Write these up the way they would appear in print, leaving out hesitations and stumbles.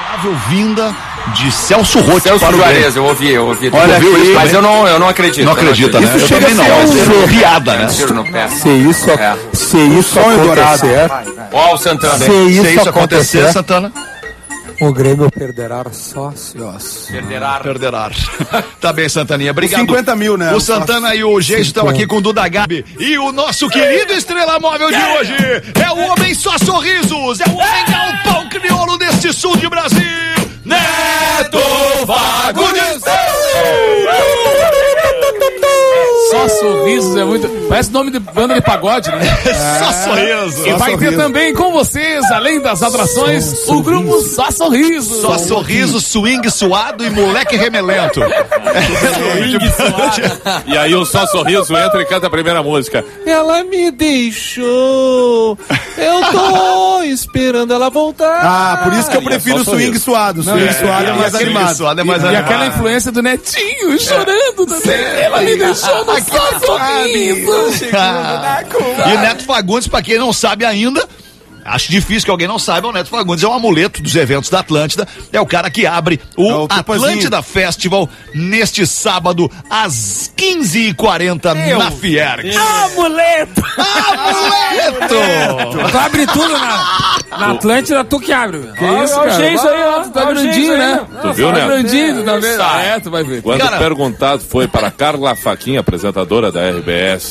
vinda de Celso Roth. Celso Juarez, eu ouvi. Olha aqui, mas eu não acredito. Não acredita, né? Isso chega a ser piada, né? Se isso acontecer... Ó, o Santana. Se isso acontecer, Santana... O Grêmio perderá sócios. Perderá. Tá bem, Santaninha. Obrigado. 50 mil, né? O Santana e o Geijo estão aqui com o Duda Gabi. E o nosso querido estrela móvel de hoje é o homem só sorrisos. É o homem galpão crioulo deste sul de Brasil. Neto Fagundes. Só sorrisos é muito... Parece nome de banda de pagode, né? Só sorrisos. E vai ter também com vocês, além das atrações, o grupo Só Sorrisos. Só sorriso, swing suado e moleque remelento. Swing suado. E aí o Só Sorriso entra e canta a primeira música. Ela me deixou, eu tô esperando ela voltar. Ah, por isso que eu prefiro o swing suado. Swing suado é mais animado. E aquela influência do Netinho chorando também. Ela me deixou no Só Sorriso. E o Neto Fagundes, pra quem não sabe ainda, acho difícil que alguém não saiba, o Neto Fagundes é um amuleto dos eventos da Atlântida, é o cara que abre o Atlântida Festival neste sábado às 15h40 na Fiergs. Amuleto! Tu abre tudo na Atlântida, tu que abre. Que isso, cara? Olha isso aí, ó. Tu tá grandinho, né? Tu viu, né? Tá grandinho, tá vendo? Tu vai ver. Quando perguntado foi para Carla Faquinha, apresentadora da RBS,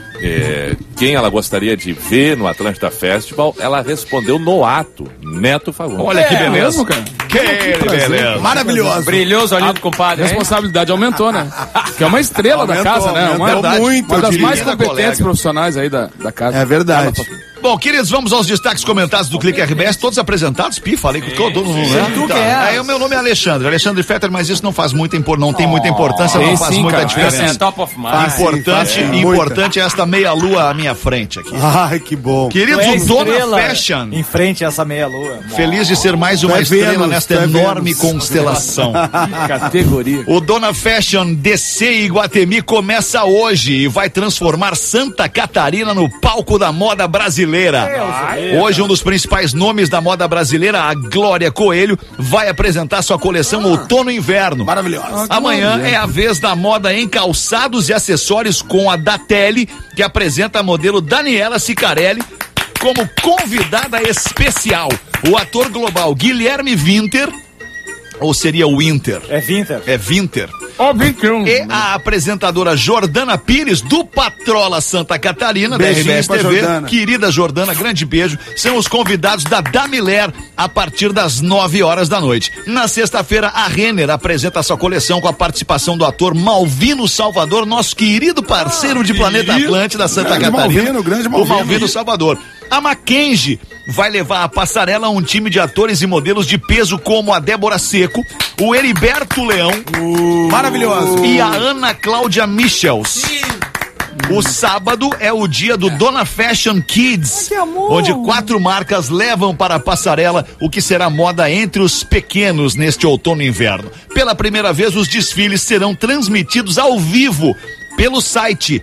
quem ela gostaria de ver no Atlântida Festival, ela respondeu no ato, Neto Fagundes. Olha que beleza, cara. Que beleza. Maravilhoso. Brilhoso ali do compadre. A responsabilidade aumentou, né? Que é uma estrela da casa, né? Uma das mais competentes profissionais aí da casa. É verdade. Bom, queridos, vamos aos destaques comentados do Clique RBS, todos apresentados. Falei com todo mundo, né? O meu nome é Alexandre Fetter, mas isso não faz não tem muita importância, não faz muita diferença. Top of mind. Importante é esta meia-lua à minha frente aqui. Ai, que bom. Queridos, o Dona Fashion. Em frente a essa meia-lua. Feliz de ser mais uma estrela nesta enorme constelação. Categoria. O Dona Fashion DC Iguatemi começa hoje e vai transformar Santa Catarina no palco da moda brasileira. Hoje, um dos principais nomes da moda brasileira, a Glória Coelho, vai apresentar sua coleção Outono e Inverno. Maravilhosa. Amanhã é a vez da moda em calçados e acessórios com a Datelli, que apresenta a modelo Daniela Sicarelli como convidada especial. O ator global Guilherme Winter, ou seria Winter? É Winter. É Winter. Ó, 21. E a apresentadora Jordana Pires, do Patrola Santa Catarina, Beijinho da RBS pra TV. Jordana. Querida Jordana, grande beijo. São os convidados da Damiler a partir das 9h da noite. Na sexta-feira, a Renner apresenta sua coleção com a participação do ator Malvino Salvador, nosso querido parceiro de Planeta Atlântida, Santa Catarina. Grande O Malvino Salvador. A Mackenzie vai levar à passarela um time de atores e modelos de peso como a Débora Seco, o Heriberto Leão, maravilhoso, e a Ana Cláudia Michels. O sábado é o dia do Dona Fashion Kids, onde 4 marcas levam para a passarela o que será moda entre os pequenos neste outono e inverno. Pela primeira vez, os desfiles serão transmitidos ao vivo pelo site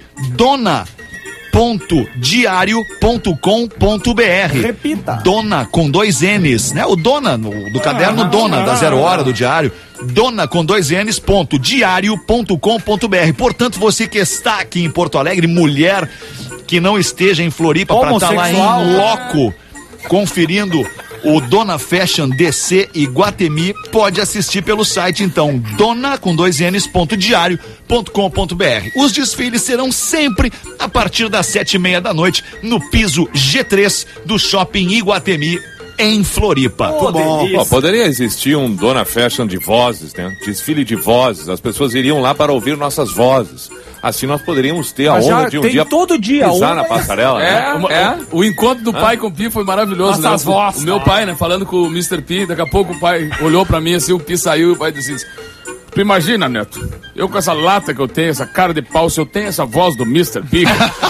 dona.diario.com.br. Repita. Dona com 2 N's, né? O Dona, do caderno Dona, da 0 hora do diário. Dona com 2 N's, diario.com.br. Portanto, você que está aqui em Porto Alegre, mulher que não esteja em Floripa para estar lá em loco, conferindo o Dona Fashion DC Iguatemi, pode assistir pelo site, então, dona com 2 N's.diario.com.br. Os desfiles serão sempre a partir das 7h30 da noite no piso G3 do Shopping Iguatemi, em Floripa. Poderia existir um Dona Fashion de vozes, né? Desfile de vozes. As pessoas iriam lá para ouvir nossas vozes. Assim nós poderíamos ter a honra de um dia todo dia pisar na passarela. O encontro do pai com o Pi foi maravilhoso, né? O meu pai, né? Falando com o Mr. P, daqui a pouco o pai olhou pra mim assim, o Pi saiu e o pai disse assim: tu imagina, Neto, eu com essa lata que eu tenho, essa cara de pau, se eu tenho essa voz do Mr. P.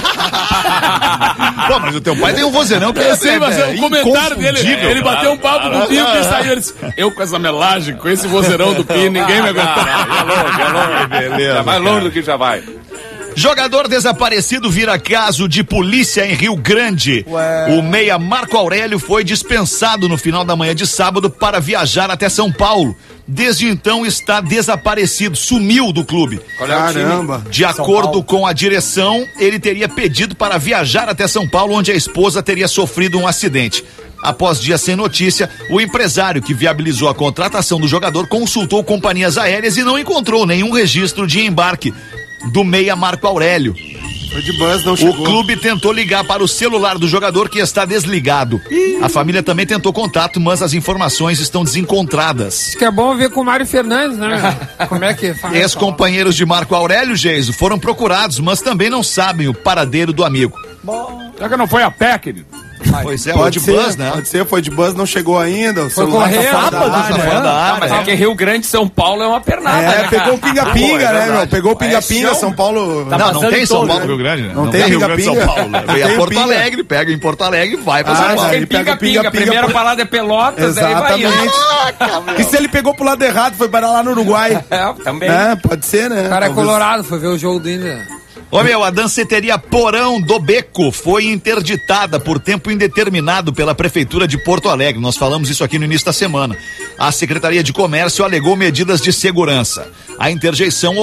Pô, mas o teu pai tem um vozeirão que eu sei, mas o comentário dele, ele bateu um papo com o Pi, o Pi saiu, ele disse: eu com essa melagem, com esse vozeirão do Pi, ninguém me aguentar. Beleza. Já vai longe do que já vai. Jogador desaparecido vira caso de polícia em Rio Grande. O meia Marco Aurélio foi dispensado no final da manhã de sábado para viajar até São Paulo. Desde então está desaparecido, sumiu do clube. Caramba. De acordo com a direção, ele teria pedido para viajar até São Paulo, onde a esposa teria sofrido um acidente. Após dias sem notícia, o empresário que viabilizou a contratação do jogador consultou companhias aéreas e não encontrou nenhum registro de embarque do meia Marco Aurélio. Foi de bus, não chegou. O clube tentou ligar para o celular do jogador, que está desligado. A família também tentou contato, mas as informações estão desencontradas. Acho que é bom ver com o Mário Fernandes, né? Como é que faz? Ex-companheiros de Marco Aurélio, Geiso, foram procurados, mas também não sabem o paradeiro do amigo. Será que não foi a pé, querido? Pois é, Pode de ser, bus, né? Pode ser, foi de bus, não chegou ainda. O Foi celular correr, tá fora da sábado, área. né? Fora da área. Mas é que Rio Grande, São Paulo é uma pernada, né, cara? Pegou o pinga-pinga, é né, verdade. meu? Pegou o pinga-pinga, chão. São Paulo. Não tem São todo, Paulo, né? Rio Grande, né? Não tem Rio Grande, São pinga-pinga. Paulo, né? Não Vem a tem Porto pinga. Alegre, pega em Porto Alegre e vai pra Ah, São Paulo. ele Tem pega pinga-pinga. Primeira parada é Pelotas, aí vai indo. Exatamente. E se ele pegou pro lado errado, foi para lá no Uruguai? Também. É, pode ser, né? O cara é Talvez. colorado, foi ver o jogo do Inter. Ô meu, a danceteria Porão do Beco foi interditada por tempo indeterminado pela Prefeitura de Porto Alegre. Nós falamos isso aqui no início da semana. A Secretaria de Comércio alegou medidas de segurança. A interdição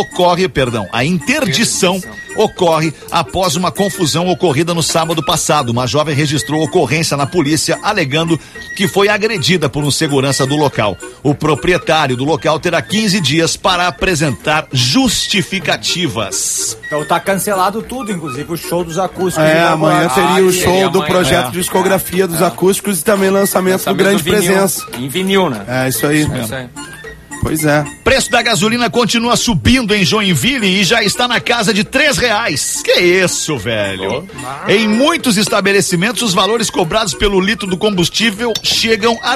ocorre após uma confusão ocorrida no sábado passado. Uma jovem registrou ocorrência na polícia alegando que foi agredida por um segurança do local. O proprietário do local terá 15 dias para apresentar justificativas. Então tá cancelado tudo, inclusive o show dos acústicos. Amanhã teria o show do amanhã, projeto de discografia dos acústicos e também lançamento do Grande Presença. Em vinil, né? É, isso aí. Isso aí. Pois é. Preço da gasolina continua subindo em Joinville e já está na casa de R$3. Que isso, velho? Em muitos estabelecimentos, os valores cobrados pelo litro do combustível chegam a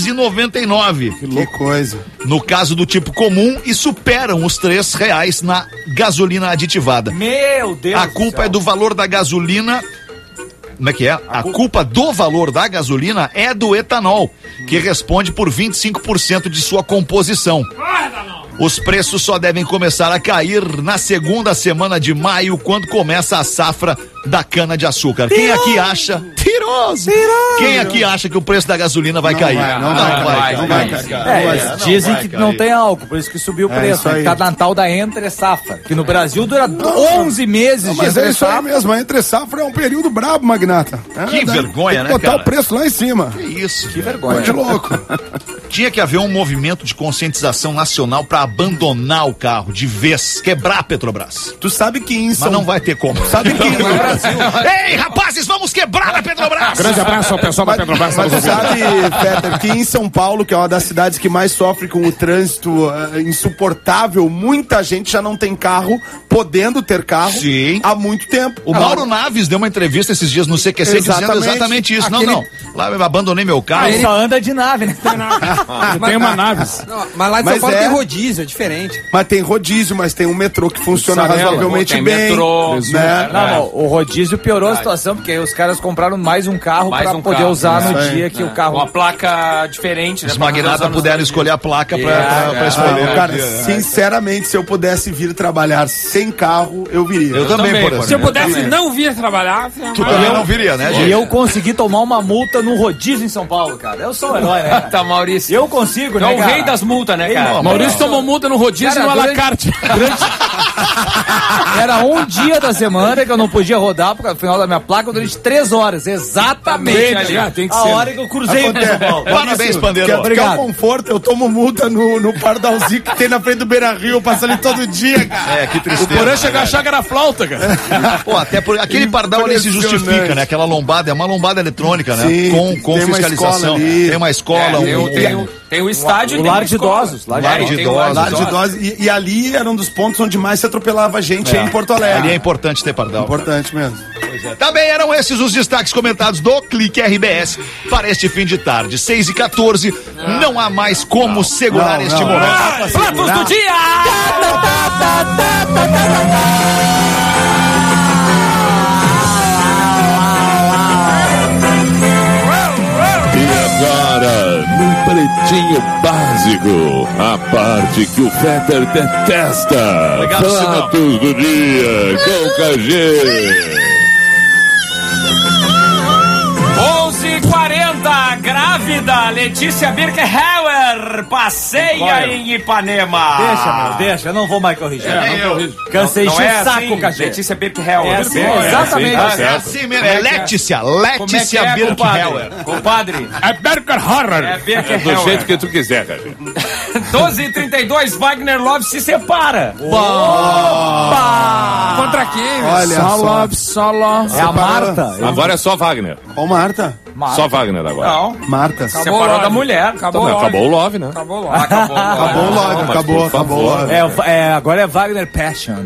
R$2,99. Que coisa. No caso do tipo comum, e superam os R$3 na gasolina aditivada. Meu Deus. A culpa é do valor da gasolina. Como é que é? A culpa do valor da gasolina é do etanol, que responde por 25% de sua composição. Os preços só devem começar a cair na segunda semana de maio, quando começa a safra da cana-de-açúcar. Quem aqui acha... Tiroso! Quem aqui acha que o preço da gasolina vai cair? Não vai, cara. Dizem que não tem álcool, por isso que subiu o preço. isso aí. Cada Natal da entre safra, que no Brasil dura 11 meses de Mas é entre isso aí safra. mesmo, a entre safra é um período brabo, magnata. Que vergonha, tem que né, botar cara? o preço lá em cima. Que isso? Que vergonha. Pode louco. Tinha que haver um movimento de conscientização nacional para abandonar o carro de vez, quebrar a Petrobras. Tu sabe que em Mas São não vai ter como. Sabe que Ei, rapazes, vamos quebrar a Petrobras! Grande abraço ao pessoal da Petrobras. Mas tu sabe, Peter, que em São Paulo, que é uma das cidades que mais sofre com o trânsito insuportável, muita gente já não tem carro, podendo ter carro Sim. há muito tempo. O Mauro Naves deu uma entrevista esses dias no CQC dizendo Exatamente. exatamente isso. Aquele- Não. Lá eu abandonei meu carro. Ele só anda de nave, né? Tem uma nave. Não, mas lá em Mas São Paulo é- tem rodízio, é diferente. Mas tem rodízio, mas tem um metrô que funciona Mussarela, razoavelmente tem bem. metrô, né? Não, o rodízio piorou a situação, porque aí os caras compraram mais um carro Mais pra um poder carro, usar isso no aí. dia que o carro... Uma placa diferente, né? Os magnatas puderam escolher a placa pra escolher. Cara, sinceramente, se eu pudesse vir trabalhar sem carro, eu viria. Eu também, por Se eu exemplo. pudesse não vir trabalhar... Tu também não viria, né, E gente? eu consegui tomar uma multa no rodízio em São Paulo, cara. Eu sou um herói, né? cara? Tá, Maurício. Eu consigo, É né, o cara? rei das multas, né, cara? Maurício tomou multa no rodízio Cara, e no durante- alacarte. Era um dia da semana que eu não podia rodar por final da minha placa durante 3 horas. Exatamente ali. Tem que A ser. hora que eu cruzei pra São Paulo. Parabéns, Pandeiro. Quer Obrigado. conforto, eu tomo multa no Pardalzinho que tem na frente do Beira Rio, eu passo ali todo dia, cara. É, que O tristeza. Porã chega a achar que era flauta, cara. Pô, até por aquele pardal ali se justifica, né? Aquela lombada, é uma lombada eletrônica, né? Sim, Com tem uma fiscalização. escola ali. Tem uma escola, Tem o estádio e O tem lar uma de escola. idosos. Lar Lar de tem idosos. Lar de idosos. E ali era um dos pontos onde mais se atropelava gente aí em Porto Alegre. Ali é importante ter pardal. Importante mesmo. Também eram esses os destaques comentados do Clique RBS para este fim de tarde. 6h14, não há mais como segurar este momento. Fatos do dia! E agora, no Pretinho Básico, a parte que o Fetter detesta. Obrigado, Fatos do dia com KG. 11h40, grávida, Letícia Birkenhauer passeia em Ipanema. Deixa, eu não vou mais corrigir. Não Cansei de encher é o saco, assim, Cachê. Letícia Birkenhauer. É assim, exatamente. É assim mesmo, é Letícia. Como é que Letícia é, Birkenhauer. compadre? É Birkenhauer. É Do Birkenhauer. jeito que tu quiser, cara. 12h32, Wagner Love se separa. Contra quem? Olha Só love. É a Marta. Agora é só Wagner. Ó, Marta. Só Wagner agora. Não, Marta. separou Love. da mulher. Acabou, Não, acabou o Love, né? Acabou logo. Acabou. Acabou o Love, mas acabou, por acabou o favor. Love. Agora é Wagner Passion.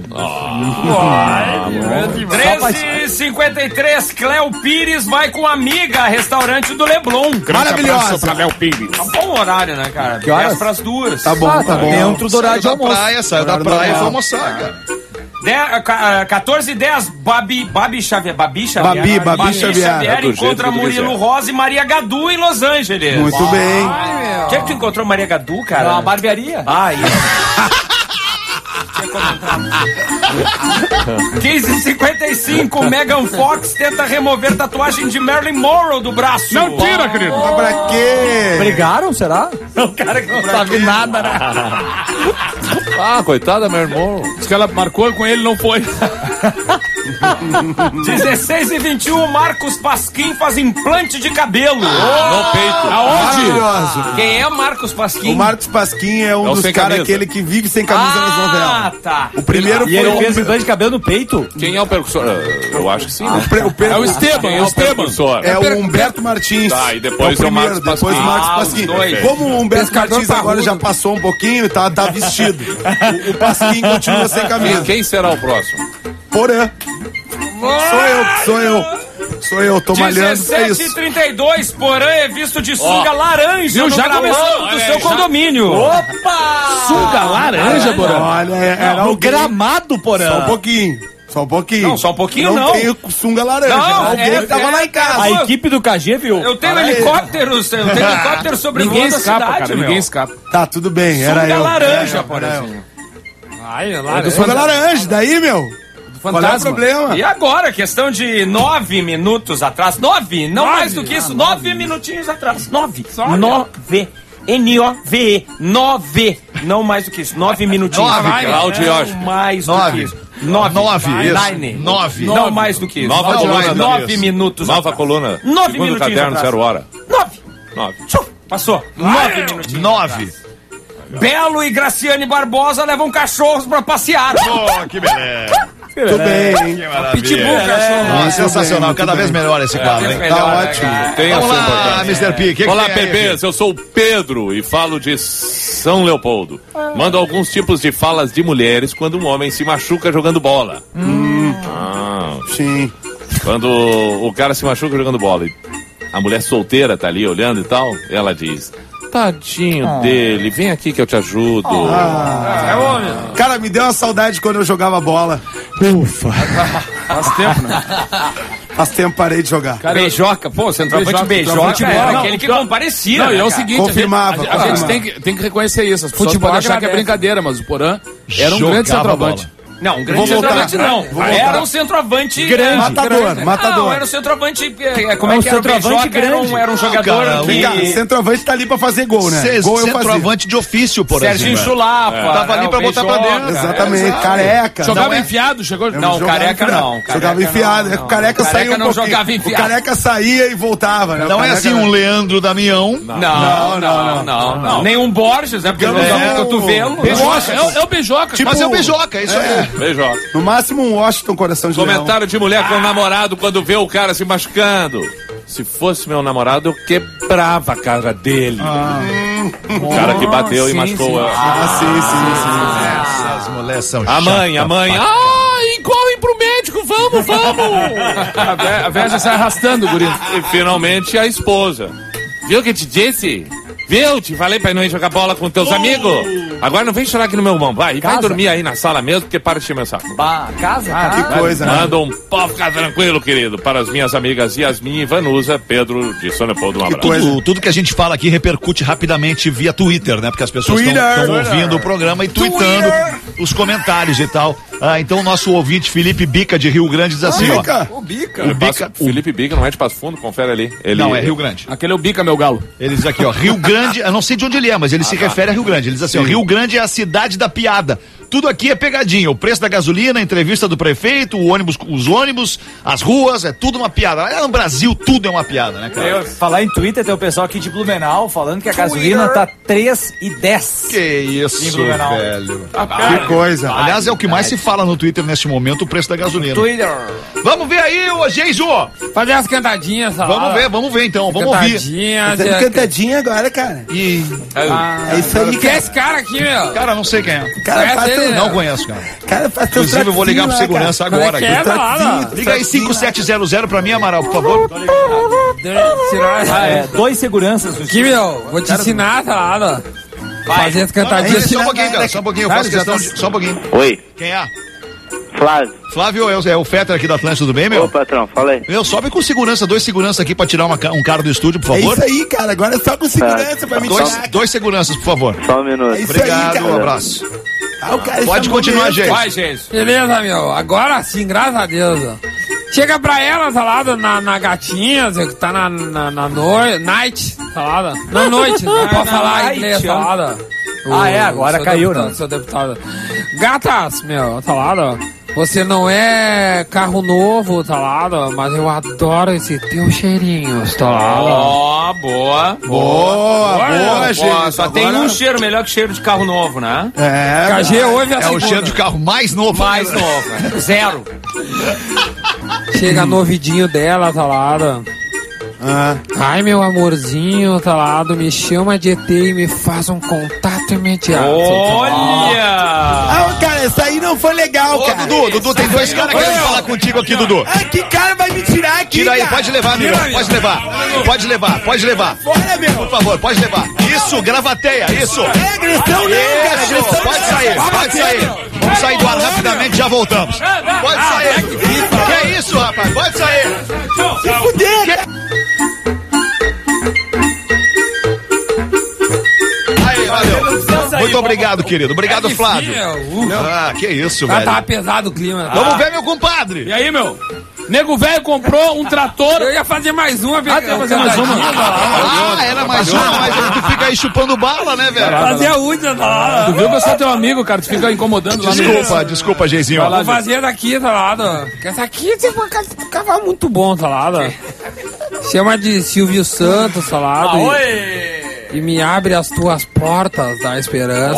13h53, Cléo Pires vai com amiga a restaurante do Leblon. Maravilhosa. Pra Léo Pires. Tá bom horário, né, cara? Que horas? 10:02. Tá bom, tá bom. Dentro do horário de almoço. Saiu da praia e foi almoçar, cara. 14h10, Babi Xavier. Babi Xavier. É do jeito encontra que tu Murilo quiser. Rosa e Maria Gadu em Los Angeles. Muito bem. O que é que tu encontrou Maria Gadu, É cara? uma barbearia. Ah, isso. 15h55, Megan Fox tenta remover tatuagem de Marilyn Monroe do braço. Não tira, querido. Mas pra quê? Brigaram, será? O cara que não Sabe nada, né? Ah, coitada, meu irmão. Diz que ela marcou com ele, não foi. 16h21, Marcos Pasquim faz implante de cabelo. No peito. Maravilhoso. Quem é Marcos Pasquim? O Marcos Pasquim é um É o dos sem caras camisa. aquele que vive sem camisa nas novelas. Tá. O primeiro E foi ele fez implante de cabelo no peito? Quem é o percussor? Eu acho que sim, né? É o Esteban, Quem é o percussor? É o Humberto Martins. Tá, e depois é o Marcos depois Pasquim. o Marcos Ah, Pasquim. os dois. Como o Humberto Pescador Martins agora parrudo. já passou um pouquinho, tá vestido. O Pasquim continua sem camisa. Quem será o próximo? Porã. Sou eu, tô malhando, é isso. 17h32, Porã é visto de sunga laranja Viu? no Já gramado começou. do É, seu já- condomínio. Sunga laranja, Borã. Olha, era No alguém. gramado, Porã. Só um pouquinho. Não, só um pouquinho não. tenho sunga laranja. Não, alguém que tava lá em casa. A equipe do KG, viu? Eu tenho Fala aí. helicópteros sobrevoando Ninguém a escapa, cidade, cara. meu. Ninguém escapa. Tá, tudo bem, era Sunga eu. laranja, Era eu, por era eu. exemplo. Sunga laranja, daí, meu? Qual é o Fantasma. problema? E agora, questão de 9 minutos atrás. 9, não mais do que isso. 9 minutinhos atrás. 9. 9. N-O-V-E. 9. Não mais do que isso. 9 minutinhos. Nove, Cláudio Não Yoshi. mais do Nove. que isso. 9. 9, isso. Nine. 9. Não mais do que isso. Nova Não, coluna mais da 9 Miss. minutos Nova atrás. coluna. 9 Segundo minutinhos caderno, atrás. 0 hora. 9. 9. Passou. 9 minutinhos. 9. Belo e Graciane Barbosa levam cachorros pra passear. Oh, que beleza. Tudo bem. Que maravilha. Pitbull, cachorro. Nossa, sensacional. muito Cada bem. vez melhor esse quadro, hein? Melhor, Tá né, ótimo. cara? Tem a Vamos sua lá, importância. Mr. P. O que Olá, tem aí, bebês, eu sou o Pedro e falo de São Leopoldo. Mando alguns tipos de falas de mulheres quando um homem se machuca jogando bola. Sim. Quando o cara se machuca jogando bola e a mulher solteira tá ali olhando e tal, ela diz: tadinho dele, vem aqui que eu te ajudo. Cara, me deu uma saudade quando eu jogava bola. Ufa. Faz tempo, né? Faz tempo parei de jogar. Beijoca, pô, centroavante Beijoca, beijoca era não, aquele que não, comparecia. Não, e é o né, cara? seguinte, Confirmava, a gente tem que reconhecer isso. As pessoas Futebol podem achar que é agradece. brincadeira, mas o Porã era um Jogava grande centroavante. bola. Não, um grande Vou voltar. centroavante não. Vou voltar. Era um centroavante Grande. Matador, Não, matador. era um centroavante. Como É é um que era o centroavante beijoca? Era um jogador cara, que... Cara, centroavante tá ali pra fazer gol, né? Gol eu fazia. Centroavante de ofício, por Serginho exemplo. Chulapa. Tava ali né, pra o botar pra beijoca. dentro. Exatamente, Exato. careca. Jogava Não é? enfiado, chegou. Não, Jogava careca enfiado. não. Jogava Careca enfiado. não. O careca saía Careca um não pouquinho. jogava O enfiado. careca saía e voltava, né? O Não é careca assim um Leandro Damião. Não. Nenhum Borges, né? Porque não É, usava o cotovelo. Beijoca, é o beijoca. Mas é o beijoca, isso aí. Beijoca. No máximo um Washington Coração de Leão. Comentário de mulher com o namorado quando vê o cara se machucando. Se fosse meu namorado, eu quebrava a cara dele. O cara que bateu e machucou ela. Ah, sim. Essas mulheres são A mãe. Ai, correm pro médico, vamos. A velha já sai arrastando, guri. E finalmente a esposa. Viu o que te disse? Viu? Te falei pra não ir jogar bola com teus amigos? Agora não vem chorar aqui no meu mão, vai Casa? dormir aí na sala mesmo, porque para de encher meu saco. Casa? Que coisa, né? Manda pode ficar tranquilo, querido, para as minhas amigas Yasmin e Vanusa, Pedro de São Leopoldo, um abraço. Tudo que a gente fala aqui repercute rapidamente via Twitter, né? Porque as pessoas estão ouvindo o programa e tweetando os comentários e tal. Então o nosso ouvinte Felipe Bica de Rio Grande diz assim, ó. O Bica. Felipe Bica não é de Passo Fundo, confere ali. Não, é Rio Grande. Aquele é o Bica, meu galo. Ele diz aqui, ó, Rio Grande, eu não sei de onde ele é, mas ele se refere a Rio Grande. Ele diz assim, ó, Rio Grande é a cidade da piada. Tudo aqui é pegadinha. O preço da gasolina, a entrevista do prefeito, os ônibus, as ruas, é tudo uma piada. No Brasil, tudo é uma piada, né, cara? Falar em Twitter, tem o pessoal aqui de Blumenau falando que a gasolina tá 3,10. Que isso, velho. Que coisa. Aliás, é o que mais se fala no Twitter neste momento, o preço da gasolina. Twitter. Vamos ver aí, ô Geiso! Fazer as cantadinhas, Vamos ver então, vamos ouvir. Cantadinhas. Tá cantadinha agora, cara. É isso aí, Quem é esse cara aqui, meu? Cara, não sei quem é. Cara, faz Conhece ele? Não conheço, cara. Cara, faz teu Inclusive, eu vou ligar pro traquinho lá, segurança cara. agora. Como é que é, lá? Liga aí 5700 pra mim, Amaral, por favor. Dois seguranças. Aqui, meu, vou te ensinar, tá lá, fazer as cantadinhas. Só um pouquinho, cara, só um pouquinho, eu faço questão de... Só um pouquinho. Oi, Quem é? Flávio. Flávio, é o Fetter aqui da Atlântica, tudo bem, meu? Ô, patrão, fala aí. Meu, sobe com segurança, 2 seguranças aqui pra tirar um cara do estúdio, por É favor. isso aí, cara. Agora é só com segurança pra me tirar. Dois seguranças, por favor. Só um minuto. É isso Obrigado, aí, um cara. abraço. O cara Pode está continuar, morrendo. gente. Vai, gente. Beleza, meu. Agora sim, graças a Deus. Ó. Chega pra ela, tá lá na gatinha, que tá na night, tá lá. Na noite, não pode falar night, inglês, tá lá. Agora seu caiu, deputado, né? Seu deputado. Gatas, meu, tá lá. Você não é carro novo, tá lá, mas eu adoro esse teu cheirinho, tá lá. Ó, boa. Boa, gente. Só tem um cheiro melhor que cheiro de carro novo, né? É, KG hoje é a É o segunda. cheiro de carro mais novo. Mais novo. Zero. Chega no ouvidinho dela, tá lá. Ai, meu amorzinho, tá lá, me chama de ET e me faz um contato imediato. Olha! cara, essa aí não foi legal, Ô, cara. Dudu, tem 2 caras querendo falar contigo aqui, Dudu. Que cara vai me tirar aqui, Tira aí, cara? pode levar, amigo. Pode levar. Fora, meu. Por favor, pode levar. Isso, gravateia, isso. É agressão não, cara. Isso, Agressão pode sair. Vamos sair do ar rapidamente, já voltamos. Pode sair. Que é isso, rapaz? Pode sair. Se fuder, Aí, valeu. Muito obrigado, querido. Obrigado, Flávio. Que isso, velho. Tava pesado o clima. Vamos ver, meu compadre. E aí, meu? Nego velho comprou um trator. Eu ia fazer mais uma. Ia fazer mais uma. Era mais uma, mas tu fica aí chupando bala, né, velho? Fazer a última, tá lá. Tu viu que eu sou teu amigo, cara? Tu fica incomodando lá no... Desculpa, Geizinho. Vou fazer daqui, tá lá. Essa aqui tem uma cavalo muito bom, tá lá. Chama de Silvio Santos, tá lá. E me abre as tuas portas da esperança.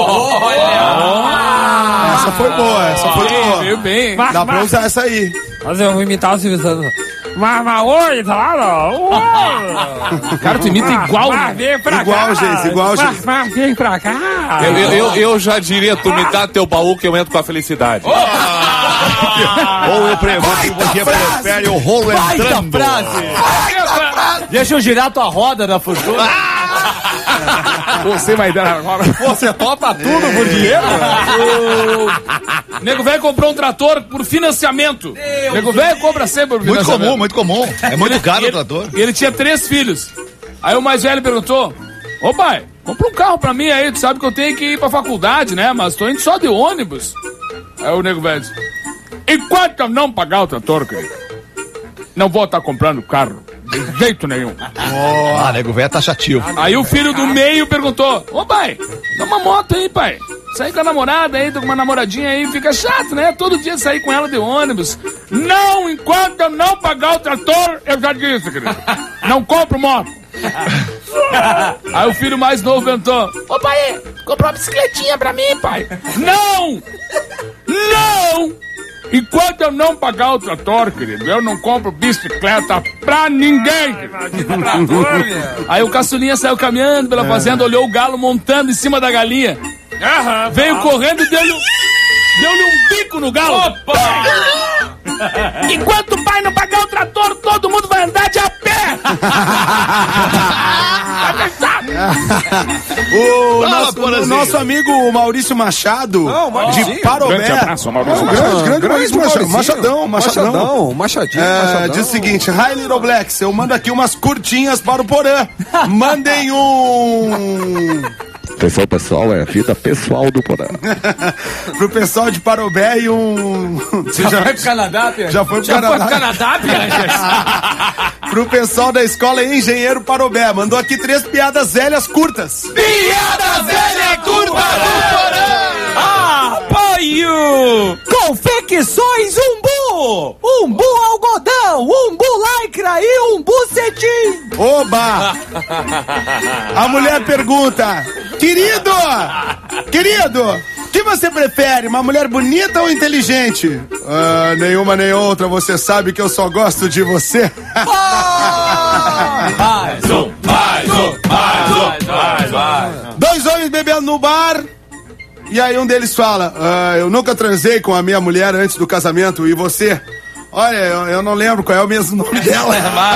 essa foi boa. Veio bem. Dá pra usar essa aí. Mas eu vou imitar o Silvio Santos. Mas oi, tá lá? Oi. Cara, tu imita igual. Vem pra Igual, cá. gente, igual, gente. Mas vem pra cá. Eu já diria, tu me dá teu baú que eu entro com a felicidade. Ou eu prefere o rolo entrando. Deixa eu girar tua roda da fortuna. Você vai dar agora. Você topa tudo por dinheiro? Nego velho comprou um trator por financiamento. Nego velho compra sempre por financiamento. Muito comum. É muito caro o trator. E ele tinha 3 filhos. Aí o mais velho perguntou: ô pai, compra um carro pra mim aí, tu sabe que eu tenho que ir pra faculdade, né? Mas tô indo só de ônibus. Aí o nego velho disse: enquanto eu não pagar o trator, querido, não vou estar comprando carro. De jeito nenhum. Nego velho é taxativo. Aí o filho do meio perguntou: ô pai, dá uma moto aí, pai. Sair com a namorada aí, tô com uma namoradinha aí, fica chato, né? Todo dia sair com ela de ônibus. Não, enquanto eu não pagar o trator, eu já disse, querido. Não compro moto. Aí o filho mais novo perguntou: ô pai, comprou uma bicicletinha pra mim, pai. Não! Enquanto eu não pagar o trator, querido, eu não compro bicicleta pra ninguém, querido. Aí o caçulinha saiu caminhando pela fazenda, olhou o galo montando em cima da galinha. Veio correndo e deu-lhe um bico no galo. Enquanto o pai não pagar o trator, todo mundo vai andar de a pé. O nosso amigo Maurício Machado, de Parobé. Grande abraço, Maurício Grande Maurício Machado. Machadinho. Diz o seguinte, Hi Little Blacks, eu mando aqui umas curtinhas para o Porã. Mandem um... Pessoal, é a vida pessoal do Porã. Pro pessoal de Parobé e um... Já foi pro Canadá, Pia? Já foi pro Canadá, Pia? Pro pessoal da escola Engenheiro Parobé. Mandou aqui 3 piadas velhas curtas. Piada velha curta do Porã! Apoio! Confecções Umbu! Umbu algodão, Umbu lycra e Umbu cetim! Oba! A mulher pergunta, querido, o que você prefere, uma mulher bonita ou inteligente? Nenhuma nem outra, você sabe que eu só gosto de você. Mais um. 2 homens bebendo no bar. E aí um deles fala, eu nunca transei com a minha mulher antes do casamento, e você? Olha, eu não lembro qual é o mesmo nome dela.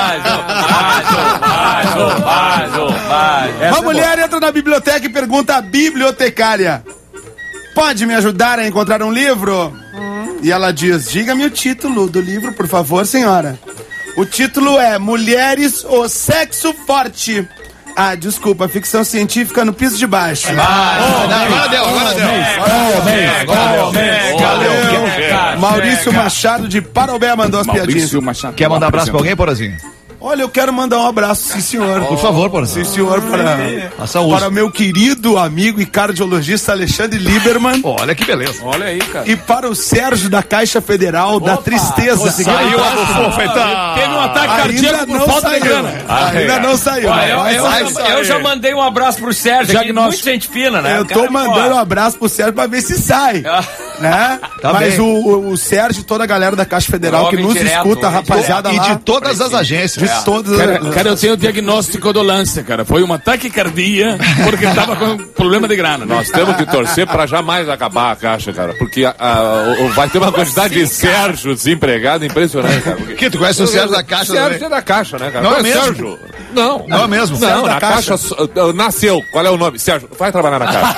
Uma mulher entra na biblioteca e pergunta à bibliotecária, pode me ajudar a encontrar um livro? E ela diz, diga-me o título do livro, por favor, senhora. O título é Mulheres, o Sexo Forte. Desculpa, ficção científica no piso de baixo. Agora deu. Maurício Machado de Parobé mandou as piadinhas. Quer mandar abraço pra alguém, Porazinho? Olha, eu quero mandar um abraço, sim senhor. Por favor, Porazinho. Sim senhor, para meu querido amigo e cardiologista Alexandre Lieberman. Olha que beleza. Olha aí, cara. E para o Sérgio da Caixa Federal da Tristeza. Saiu a bufofeta. Teve um ataque cardíaco por falta de grana. Ainda não saiu. Eu já mandei um abraço pro Sérgio aqui, muito gente fina, né? Eu tô mandando um abraço pro Sérgio pra ver se sai. Né? Mas o Sérgio e toda a galera da Caixa Federal que nos escuta, rapaziada, e de todas as agências. Cara, eu tenho o diagnóstico do lance, cara. Foi uma taquicardia porque tava com problema de grana. Nós temos que torcer pra jamais acabar a Caixa, cara. Porque vai ter uma quantidade de Sérgio desempregado impressionante, cara. Que tu conhece o Sérgio da Caixa? Sérgio é da Caixa, né, cara? Não é mesmo? Sérgio. Não é mesmo? Não, na Caixa nasceu. Qual é o nome? Sérgio, vai trabalhar na Caixa.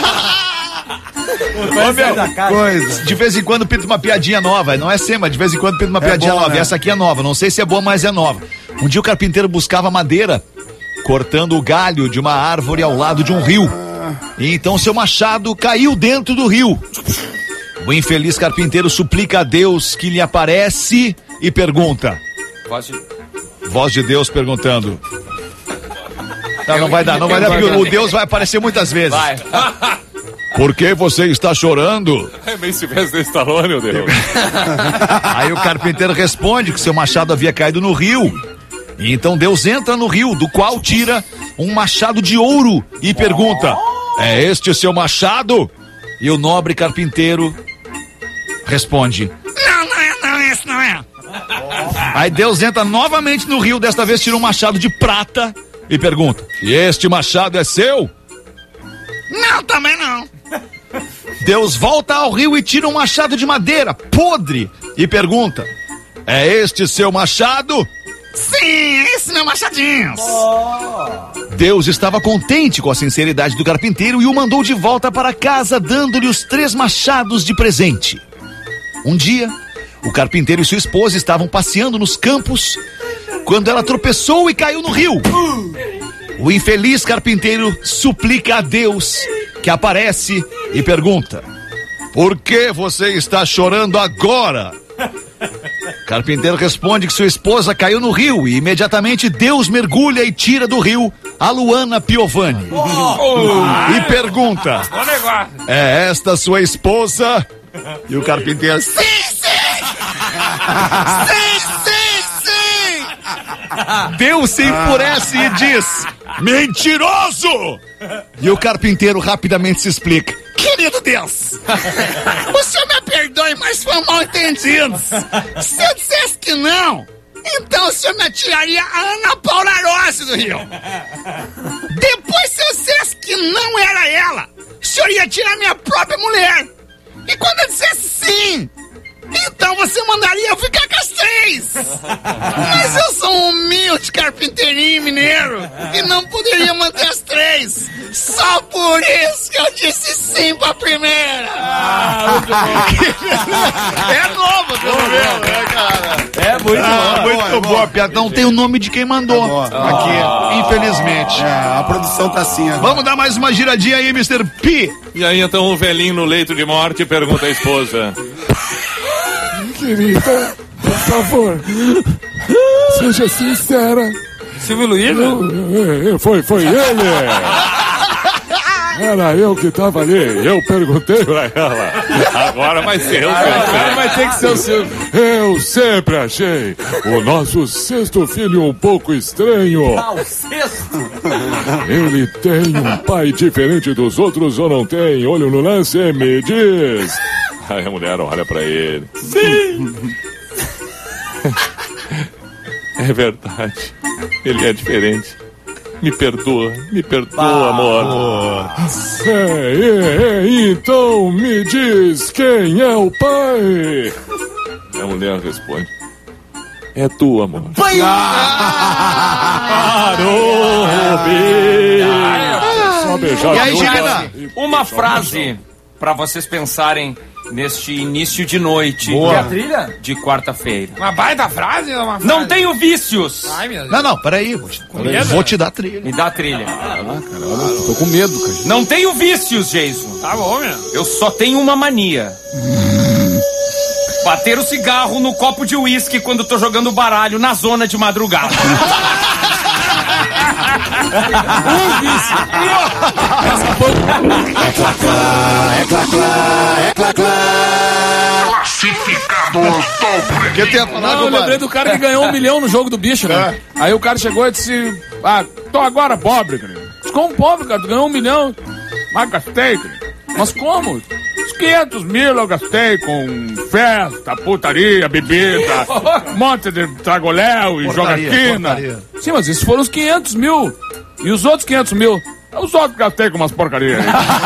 De vez em quando pinta uma piadinha nova. Não é sempre, mas de vez em quando pinta uma piadinha nova. Né? Essa aqui é nova. Não sei se é boa, mas é nova. Um dia o carpinteiro buscava madeira, cortando o galho de uma árvore ao lado de um rio. E então seu machado caiu dentro do rio. O infeliz carpinteiro suplica a Deus que lhe aparece e pergunta. Voz de Deus perguntando. Não vai dar, porque o Deus vai aparecer muitas vezes. Vai. Por que você está chorando? É meio Silvestre Stallone, meu Deus. Aí o carpinteiro responde que seu machado havia caído no rio. E então Deus entra no rio, do qual tira um machado de ouro e pergunta, é este seu machado? E o nobre carpinteiro responde, não, esse não é. Aí Deus entra novamente no rio, desta vez tira um machado de prata e pergunta, e este machado é seu? Não, também não. Deus volta ao rio e tira um machado de madeira, podre, e pergunta, é este seu machado? Sim, esse meu machadinho. Deus estava contente com a sinceridade do carpinteiro e o mandou de volta para casa, dando-lhe os 3 machados de presente. Um dia, o carpinteiro e sua esposa estavam passeando nos campos, quando ela tropeçou e caiu no rio. O infeliz carpinteiro suplica a Deus, que aparece e pergunta, por que você está chorando agora? Carpinteiro responde que sua esposa caiu no rio e imediatamente Deus mergulha e tira do rio a Luana Piovani. E pergunta, é esta sua esposa? E o carpinteiro, sim! Deus se enfurece e diz, mentiroso! E o carpinteiro rapidamente se explica, querido Deus, o senhor me perdoe, mas foi mal entendido. Se eu dissesse que não, então o senhor me atiraria a Ana Paula Rossi do rio. Depois, se eu dissesse que não era ela, o senhor ia tirar minha própria mulher. E quando eu dissesse sim, então você mandaria eu ficar castrado. 3! Mas eu sou um humilde carpinteirinho mineiro e não poderia manter as 3. Só por isso que eu disse sim pra primeira. É novo, pelo menos, né, cara? É muito boa a piada. Não tem o nome de quem mandou aqui, infelizmente. A produção tá assim agora. Vamos dar mais uma giradinha aí, Mr. P. E aí, então, o velhinho no leito de morte pergunta à esposa: Querida, por favor, seja sincera. Silvio Luiz? Foi ele. Era eu que tava ali. Eu perguntei pra ela. agora vai ser eu. Agora vai ter que ser o Silvio. Eu sempre achei o nosso 6º filho um pouco estranho. O 6º? Ele tem um pai diferente dos outros ou não tem? Olho no lance, me diz. Aí a mulher olha pra ele. Sim! É verdade. Ele é diferente. Me perdoa, amor. Então me diz quem é o pai? A mulher responde: é tu, amor. Só beijar. E aí, Gina? Uma frase pra vocês pensarem neste início de noite. Boa. Trilha? De quarta-feira. Uma baita frase ou uma frase? Não tenho vícios. Ai, meu Deus. Não, peraí. Vou te dar trilha. Me dá a trilha. Tô com medo, cara. Não tenho vícios, Jason. Tá bom, meu. Eu só tenho uma mania. Bater o cigarro no copo de uísque quando tô jogando baralho na zona de madrugada. Que tem a falar, Não, eu lembrei do cara que ganhou 1 milhão no jogo do bicho, né? Aí o cara chegou e disse: tô agora pobre, cara. Como pobre, cara? Tu ganhou 1 milhão. Mas gastei, cara. Mas como? Os 500 mil eu gastei com festa, putaria, bebida, um monte de tragoléu e jogatina. Sim, mas esses foram os 500 mil. E os outros 500 mil? Os outros gastei com umas porcarias.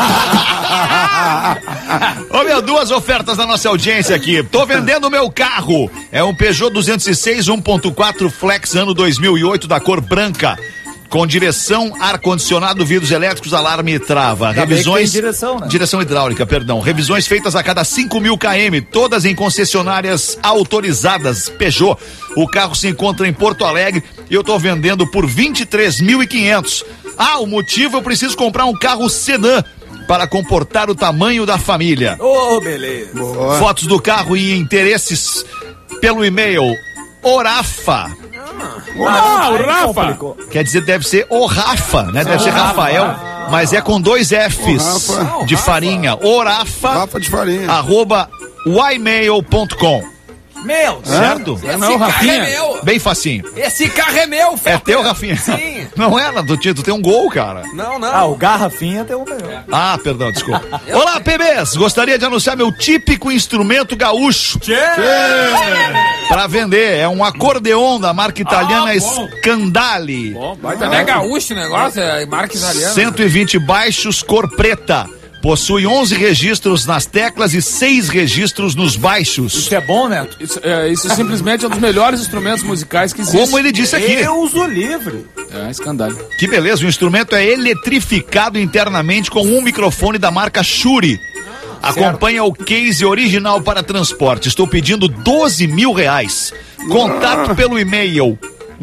Ô, meu, 2 ofertas da nossa audiência aqui. Tô vendendo o meu carro. É um Peugeot 206 1.4 Flex ano 2008 da cor branca. Com direção, ar-condicionado, vidros elétricos, alarme e trava. Revisões. Direção, né? Direção hidráulica, perdão. Revisões feitas a cada 5.000 km, todas em concessionárias autorizadas. Peugeot. O carro se encontra em Porto Alegre e eu tô vendendo por 23.500. O motivo: eu preciso comprar um carro sedã para comportar o tamanho da família. Beleza. Boa. Fotos do carro e interesses pelo e-mail Orafa. O Rafa! Quer dizer, deve ser o Rafa, né? Deve ser Rafael, mas é com 2 Fs de farinha. Orafa, Rafa de farinha. @ymail.com. Meu, certo? Não é o Rafinha? Bem facinho. Esse carro é meu, É teu, Rafinha? Sim. Não é, tu tem um gol, cara. Não. O Garrafinha tem um melhor. Perdão, desculpa. Olá, PBs! Gostaria de anunciar meu típico instrumento gaúcho. Pra vender. É um acordeon da marca italiana Scandali. É gaúcho o negócio, é marca italiana. 120 baixos, cor preta. Possui 11 registros nas teclas e 6 registros nos baixos. Isso é bom, Neto? Isso simplesmente é um dos melhores instrumentos musicais que existe. Como ele disse aqui. Eu uso livre. É, escandalho. Que beleza, o instrumento é eletrificado internamente com um microfone da marca Shure. Acompanha o case original para transporte. Estou pedindo R$12.000. Contato pelo e-mail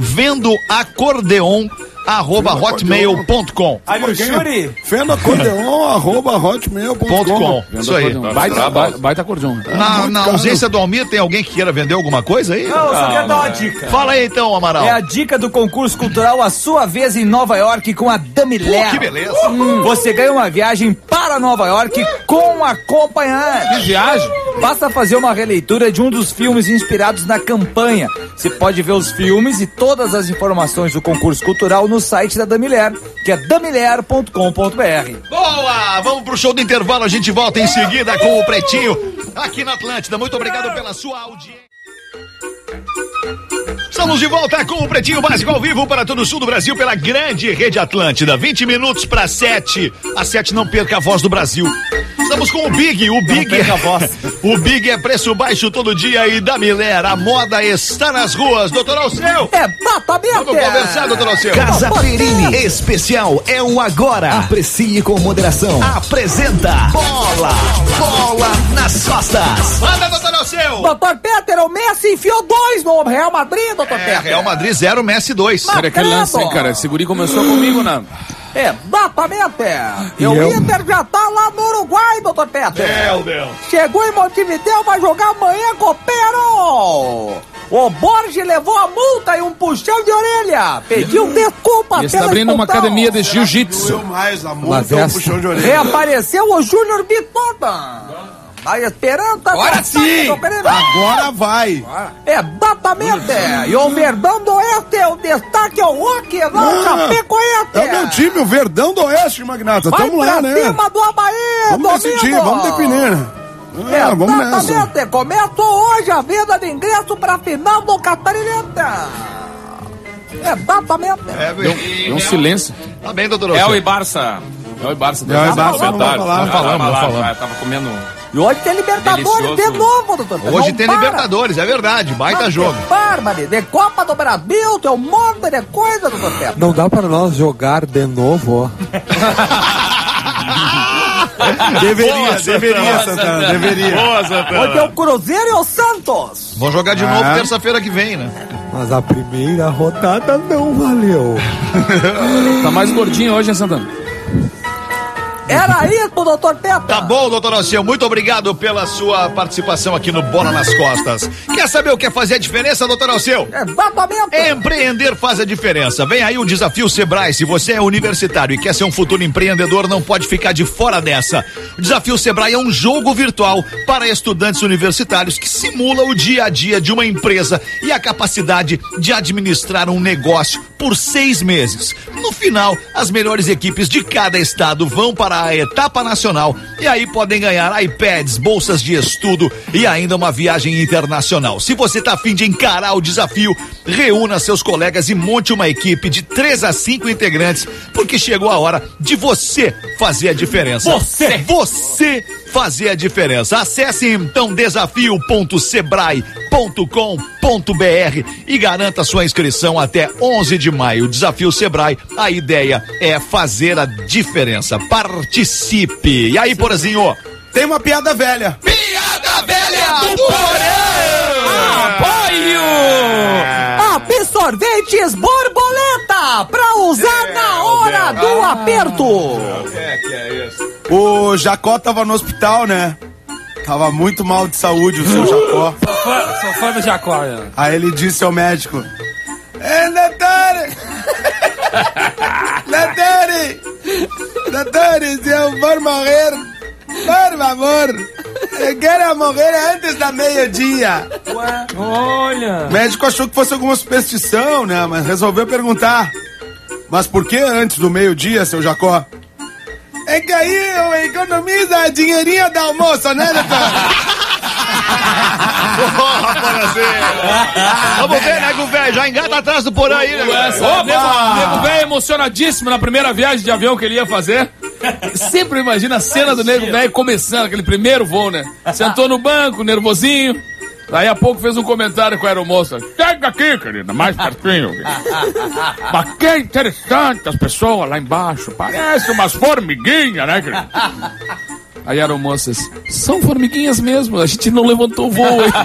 vendoacordeon@hotmail.com. Aí o Shuri. Vendoacordeon@hotmail.com. Isso aí. Baita acordeon. Na ausência do Almir, tem alguém que queira vender alguma coisa aí? Não, eu só quero dar uma dica. Fala aí então, Amaral. É a dica do concurso cultural A Sua Vez em Nova York com a Damiler. Que beleza. Você ganha uma viagem para Nova York com acompanhante. Que viagem? Basta fazer uma releitura de um dos filmes inspirados na campanha. Você pode ver os filmes e todas as informações do concurso cultural no site da Damiler, que é damiler.com.br. Boa! Vamos pro show do intervalo, a gente volta em seguida com o Pretinho aqui na Atlântida. Muito obrigado pela sua audiência. Estamos de volta com o Pretinho Básico ao vivo para todo o sul do Brasil pela grande rede Atlântida. 20 minutos para 7. Às 7 não perca a voz do Brasil. Estamos com o Big. O Big é preço baixo todo dia e da Miller. A moda está nas ruas. Doutor Alceu. Exatamente. Vamos conversar, doutor Alceu. Casa Perini. Especial é o agora. Aprecie com moderação. Apresenta Bola nas costas. Manda, doutor Alceu. Doutor Peter, o Messi enfiou 2 no Real Madrid, doutor Peter. Real Madrid 0, Messi 2. Cara, aquele lance, hein, cara? Esse guri começou comigo, né? Exatamente. E o Inter já tá lá no Uruguai, doutor Peter. Meu Deus. Chegou em Montevidéu, vai jogar amanhã com o Peru. O Borges levou a multa e um puxão de orelha. Pediu desculpa. E está abrindo uma academia de jiu-jitsu. Mais a multa ou um puxão de orelha. Reapareceu o Júnior Bitoda. A esperança. Agora sim! Agora vai! Exatamente! E o Verdão do Oeste é o destaque, o Roque, não Chapecoense! É o meu time, o Verdão do Oeste, Magnata. Vai Tamo lá, né? cima do Havaí, vamos decidir, vamos definir. Vamos nessa. Exatamente! Começou hoje a venda de ingresso pra final do Catarinense! Exatamente! Deu um silêncio. Tá bem, doutor É Alceu. o Ibarça. É o Barça. Não falamos. Tava comendo. E hoje tem Libertadores Delicioso. de novo, doutor. Hoje Não tem para. Libertadores, é verdade. Baita jogo. Bárbaro, de Copa do Brasil, tem um monte de coisa, doutor Pedro. Não dá pra nós jogar de novo, Deveria, Santana, deveria. Boa, Santana. Hoje é o Cruzeiro e o Santos. Vamos jogar de novo terça-feira que vem, né? Mas a primeira rodada não valeu. Tá mais gordinho hoje, hein, Santana? Era isso, doutor Teta. Tá bom, doutor Alceu, muito obrigado pela sua participação aqui no Bola nas Costas. Quer saber o que é fazer a diferença, doutor Alceu? Exatamente. Empreender faz a diferença. Vem aí o Desafio Sebrae. Se você é universitário e quer ser um futuro empreendedor, não pode ficar de fora dessa. O Desafio Sebrae é um jogo virtual para estudantes universitários que simula o dia a dia de uma empresa e a capacidade de administrar um negócio por 6 meses. No final, as melhores equipes de cada estado vão para a etapa nacional e aí podem ganhar iPads, bolsas de estudo e ainda uma viagem internacional. Se você tá a fim de encarar o desafio, reúna seus colegas e monte uma equipe de 3 a 5 integrantes, porque chegou a hora de você fazer a diferença. Você fazer a diferença. Acesse então desafio.sebrae.com.br e garanta sua inscrição até 11 de maio. Desafio Sebrae, a ideia é fazer a diferença. Participe. E aí, Porazinho? Tem uma piada velha. Piada velha do Porã! Apoio! Absorventes borboleta pra usar na hora do aperto. O que é isso? O Jacó tava no hospital, né? Tava muito mal de saúde o seu Jacó. Sou fã do Jacó, né? Aí ele disse ao médico: Doutor, se eu for morrer, por favor, eu quero morrer antes da meio-dia. Olha. O médico achou que fosse alguma superstição, né? Mas resolveu perguntar: mas por que antes do meio-dia, seu Jacó? É que aí eu economizo a dinheirinha do almoço, né, doutor? Vamos ver, nego velho, já engata atrás do Porã aí, nego velho. Nego velho emocionadíssimo na primeira viagem de avião que ele ia fazer. Sempre imagina a cena do nego velho começando aquele primeiro voo, né? Sentou no banco, nervosinho. Daí a pouco fez um comentário com a aeromoça: chega aqui, querida, mais pertinho. Mas que interessante as pessoas lá embaixo. Parece umas formiguinhas, né, querida? Aí a aeromoça: são formiguinhas mesmo, a gente não levantou o voo, hein?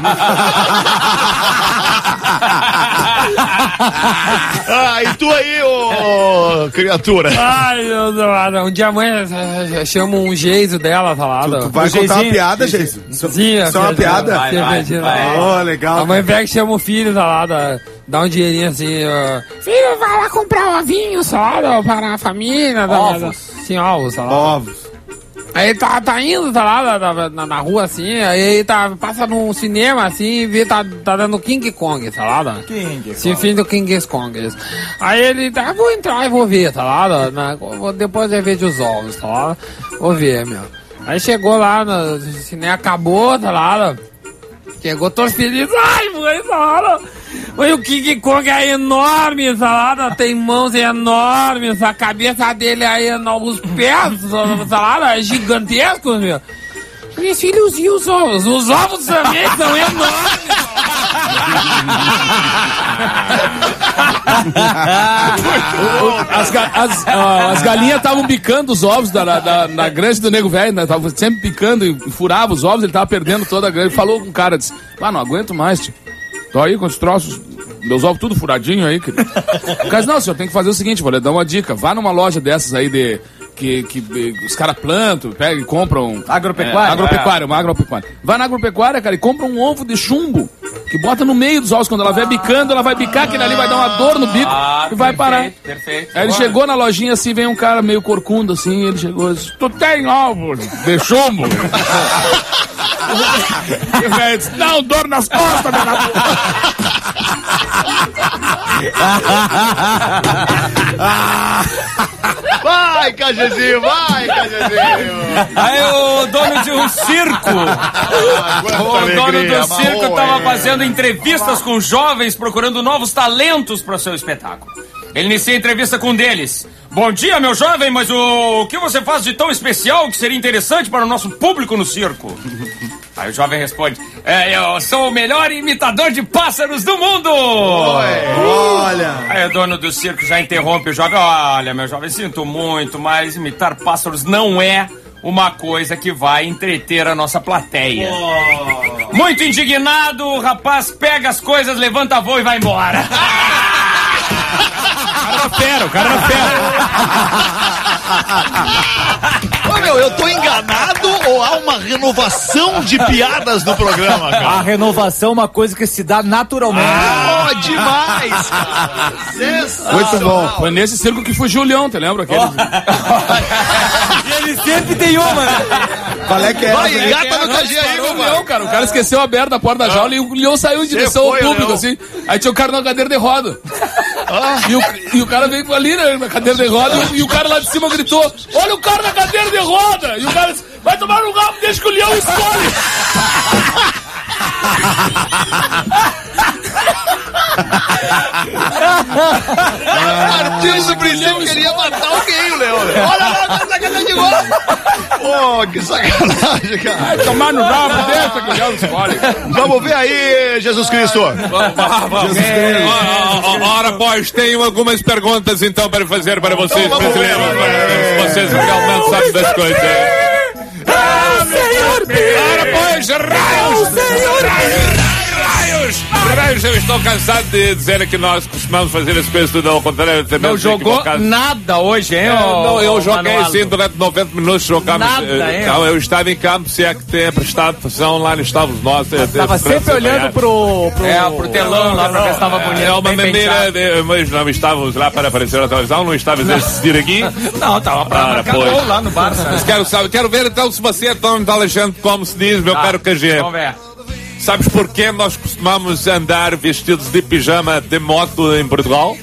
E tu aí, ô criatura? Ai, meu Deus, um dia a mãe chama um geiso dela, tá lá. Tu vai contar uma piada, Geiso? Sim, Isso é uma piada? Vai. Legal. A mãe pega e chama o filho, tá lá, dá um dinheirinho assim, filho, vai lá comprar um ovinho só para a família. Ovos. Sim, ovos, tá lá. Ovos. Aí tá indo, tá lá na rua assim, aí passa num cinema assim e vê, tá dando King Kong, tá lá? Sim, fim do King Kong. Aí ele vou entrar e vou ver, tá lá? Depois eu vejo os ovos, tá lá? Vou ver, meu. Aí chegou lá, no cinema acabou, tá lá? Chegou todos felizes, ai, mãe, tá lá? Olha, o King Kong é enorme, salada, tem mãos enormes, a cabeça dele aí, os pés, salada, é gigantesco, meu. Minhas filhos e os ovos também são enormes. As galinhas estavam bicando os ovos na granja do nego velho, né? Estavam sempre picando e furava os ovos, ele tava perdendo toda a granja. Falou com o cara, disse, não aguento mais, tio. Tô aí com os troços, meus ovos tudo furadinho aí, querido. O cara disse, não, senhor, tem que fazer o seguinte, vou lhe dar uma dica. Vá numa loja dessas aí que os caras plantam, pegam e compram... Agropecuária? Uma agropecuária. Vai na agropecuária, cara, e compra um ovo de chumbo, que bota no meio dos ovos. Quando ela vai bicando, ela vai bicar, aquele ali vai dar uma dor no bico e vai parar. Perfeito. Aí ele chegou na lojinha assim, vem um cara meio corcunda assim, ele chegou e disse, tu tem ovos de chumbo? E o velho disse, não, dor nas costas, Vai, Cajezinho, vai, Cajezinho. Aí o dono de um circo, tava fazendo entrevistas com jovens procurando novos talentos para o seu espetáculo. Ele inicia a entrevista com um deles. Bom dia, meu jovem, mas o que você faz de tão especial que seria interessante para o nosso público no circo? Aí o jovem responde, eu sou o melhor imitador de pássaros do mundo! Olha! Aí o dono do circo já interrompe o jovem, olha, meu jovem, sinto muito, mas imitar pássaros não é uma coisa que vai entreter a nossa plateia. Muito indignado, o rapaz pega as coisas, levanta a voo e vai embora. O cara era fera. Ô, meu, eu tô enganado ou há uma renovação de piadas no programa, cara? A renovação é uma coisa que se dá naturalmente. Demais, cara. Muito bom. Foi nesse circo que fugiu o leão, te lembra? Aquele... E ele sempre tem uma, né? Qual é que é? Vai, engata no KG aí, Parou o meu leão, cara. O cara esqueceu aberta a porta da jaula e o leão saiu em direção ao público, assim. Aí tinha o cara na cadeira de roda. E o cara veio ali, né, na cadeira de roda, e o cara lá de cima gritou, olha o cara na cadeira de roda! E o cara disse, vai tomar no rabo, deixa que o leão escolhe! Partiu do princípio que queria matar alguém, o leão. Olha lá, tá sacando de gol. Pô, que sacanagem, cara. Vai tomar no rabo, deixa que o leão escolhe. Vamos ver aí, Jesus Cristo. Vamos. Ora, pois, tenho algumas perguntas então para fazer para vocês, brasileiros. Vocês realmente sabem das coisas. Ora, pois, raios, eu estou cansado de dizer que nós costumamos fazer as coisas tudo ao contrário. Não jogou nada hoje, hein? Não, eu joguei sim durante 90 minutos, jogamos. Não, eu estava em campo, se é que tenha prestado atenção, lá nos estádios nossos. Estava sempre olhando pro telão lá pra ver se estava bonito. É uma maneira mas não estávamos lá para aparecer na televisão, não estávamos a assistir aqui. Não, estava para marcar gol lá no Barça. Mas quero ver então se você é tão inteligente como se diz, meu caro KG. Vamos ver. Sabes porquê nós costumamos andar vestidos de pijama de moto em Portugal?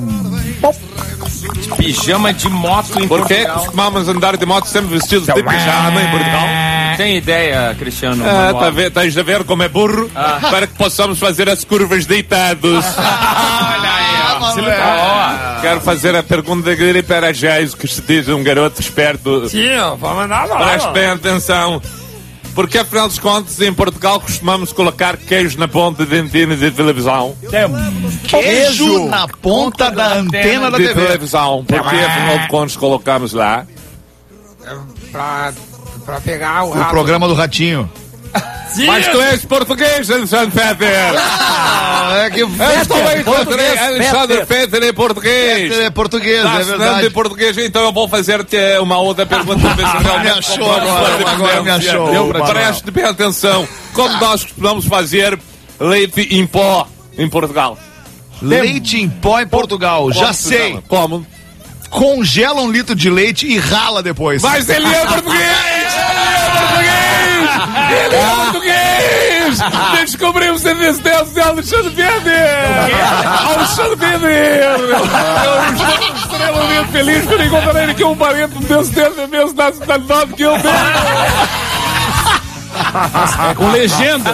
Pijama de moto em Porquê Portugal. costumamos andar de moto sempre vestidos de pijama em Portugal? Tem ideia, Cristiano? Tens de ver como é burro para que possamos fazer as curvas deitados. Olha aí, Quero fazer a pergunta dele para Jais, que se diz um garoto esperto. Sim, vamos mandar lá. Preste bem atenção. Porque, afinal de contas, em Portugal costumamos colocar queijo na ponta de antena de televisão. Queijo na ponta da antena da de TV. televisão. Porque, afinal de contas, colocamos lá. Pra pegar o O programa do Ratinho. Sim. Mas tu és português, Alexandre Fetter. É que Alexandre Fetter é português. é português, é verdade. De português, então eu vou fazer-te uma outra pergunta para ver se realmente agora me achou. Preste bem atenção. Como nós costumamos fazer leite em pó em Portugal? Leite em pó em Portugal, já sei. Como? Congela 1 litro de leite e rala depois. Mas ele é português! Ele é português! Descobrimos a existência de Alexandre Fetter! Alexandre Fetter! Eu estou extremamente feliz por encontrar aqui um parente desse mesmo nacionalidade que eu tenho! É com legenda.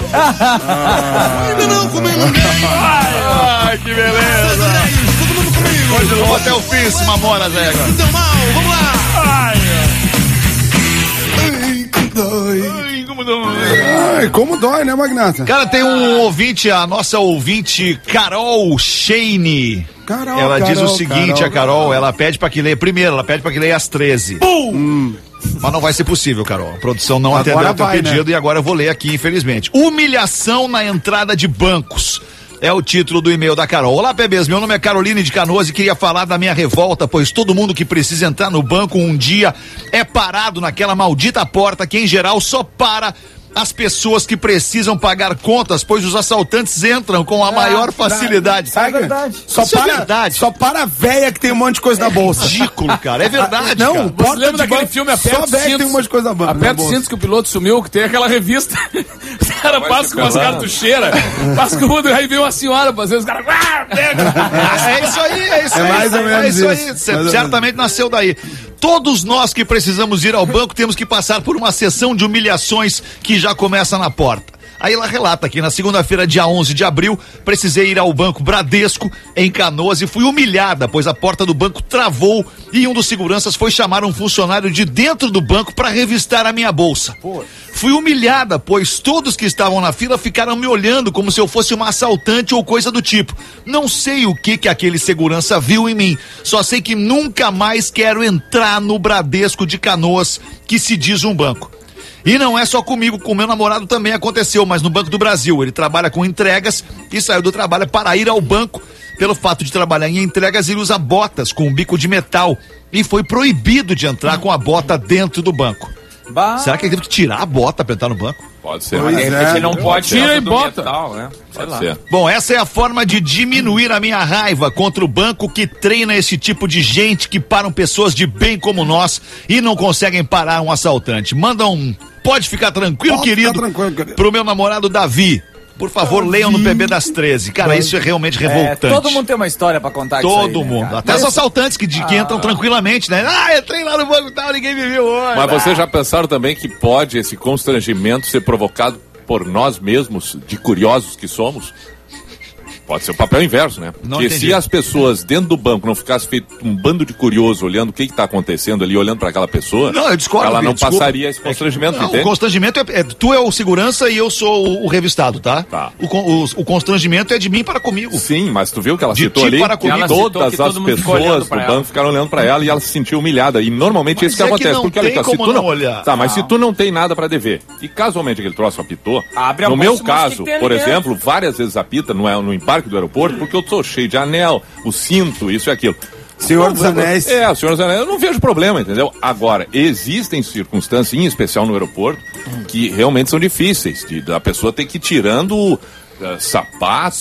Ainda não comeu ninguém. Ai, que beleza. Hoje eu vou até o fim, se mamona, Zé. Então, mal, vamos lá. Ai, como dói, né, Magnata? Cara, tem um ouvinte, a nossa ouvinte Carol Shane. Ela diz o seguinte, a Carol, ela pede pra que leia, primeiro, ela pede pra que leia às 13. Mas não vai ser possível, Carol. A produção não atendeu o teu pedido, né? E agora eu vou ler aqui, infelizmente. Humilhação na entrada de bancos. É o título do e-mail da Carol. Olá, bebês, meu nome é Caroline de Canoas e queria falar da minha revolta, pois todo mundo que precisa entrar no banco um dia é parado naquela maldita porta que em geral só para as pessoas que precisam pagar contas, pois os assaltantes entram com a maior facilidade. É verdade. Só para a véia que tem um monte de coisa na bolsa. Ridículo, cara. É verdade. Não, cara. você lembra daquele filme Aperta os Cintos? Tem um monte de coisa na bolsa. Aperta os Cintos que o piloto sumiu, que tem aquela revista. Os caras passam com umas cartucheiras, passam com o mundo, aí vem uma senhora fazendo os caras. É isso aí. É mais ou menos isso aí. Certamente nasceu daí. Todos nós que precisamos ir ao banco temos que passar por uma sessão de humilhações que já começa na porta. Aí ela relata que na segunda-feira, dia 11 de abril, precisei ir ao Banco Bradesco, em Canoas, e fui humilhada, pois a porta do banco travou e um dos seguranças foi chamar um funcionário de dentro do banco para revistar a minha bolsa. Fui humilhada, pois todos que estavam na fila ficaram me olhando como se eu fosse uma assaltante ou coisa do tipo. Não sei o que aquele segurança viu em mim, só sei que nunca mais quero entrar no Bradesco de Canoas, que se diz um banco. E não é só comigo, com meu namorado também aconteceu, mas no Banco do Brasil. Ele trabalha com entregas e saiu do trabalho para ir ao banco. Pelo fato de trabalhar em entregas, ele usa botas com um bico de metal e foi proibido de entrar com a bota dentro do banco. Será que ele teve que tirar a bota para entrar no banco? Pode ser. Mas de repente ele não pode tirar e bota. Metal, né? Pode ser. Bom, essa é a forma de diminuir a minha raiva contra o banco que treina esse tipo de gente que param pessoas de bem como nós e não conseguem parar um assaltante. Manda um pode ficar tranquilo, querido, pro meu namorado Davi. Por favor, leiam no PB das 13. Cara, isso é realmente revoltante. Todo mundo tem uma história pra contar. Todo aí, mundo. Né, até os assaltantes que entram tranquilamente, né? Entrei lá no banco e tal, ninguém me viu hoje. Mas vocês já pensaram também que pode esse constrangimento ser provocado por nós mesmos, de curiosos que somos? Pode ser o papel inverso, né? Porque se as pessoas dentro do banco não ficassem feito um bando de curioso olhando o que está acontecendo ali, olhando para aquela pessoa, não, eu discordo, ela não passaria esse constrangimento. Não, o constrangimento tu é o segurança e eu sou o revistado, tá? O constrangimento é de mim para comigo. Sim, mas tu viu que ela citou ali que todas as pessoas do banco ficaram olhando para ela e ela se sentiu humilhada. E normalmente isso que acontece. Porque olha, se tu não olhar. Tá, mas se tu não tem nada para dever e casualmente aquele troço apitou, no meu caso, por exemplo, várias vezes apita no embarque do aeroporto, porque eu tô cheio de anel, o cinto, isso e aquilo. Senhor dos Anéis. O Senhor dos Anéis, eu não vejo problema, entendeu? Agora, existem circunstâncias, em especial no aeroporto, que realmente são difíceis, da pessoa ter que ir tirando sapato,